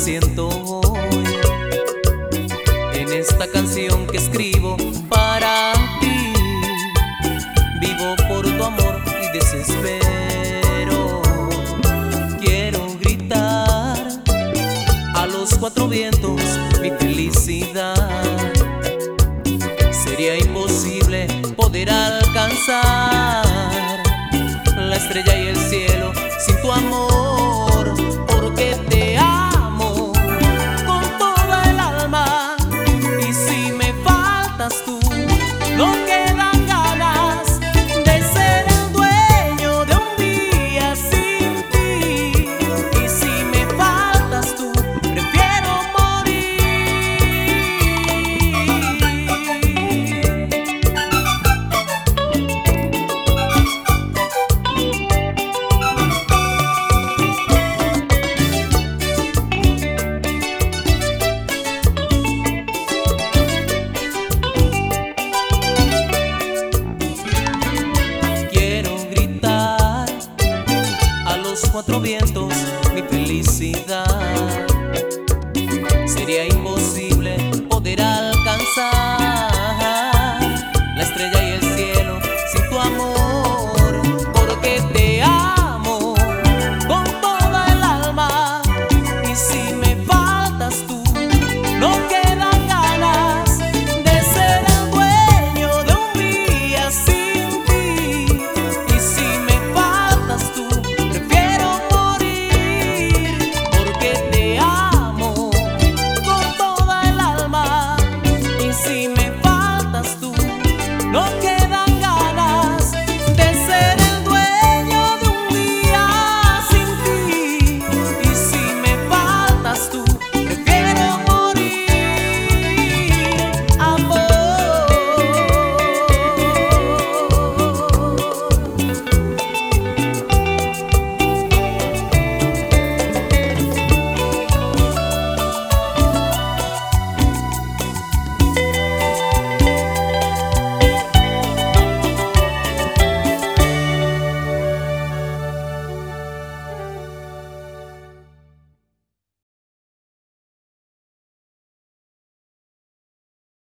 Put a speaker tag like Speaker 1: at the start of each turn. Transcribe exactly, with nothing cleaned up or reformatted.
Speaker 1: siento hoy en esta canción que escribo para ti. Vivo por tu amor y desespero. Quiero gritar a los cuatro vientos mi felicidad. Sería imposible poder alcanzar la estrella y el cielo sin tu amor.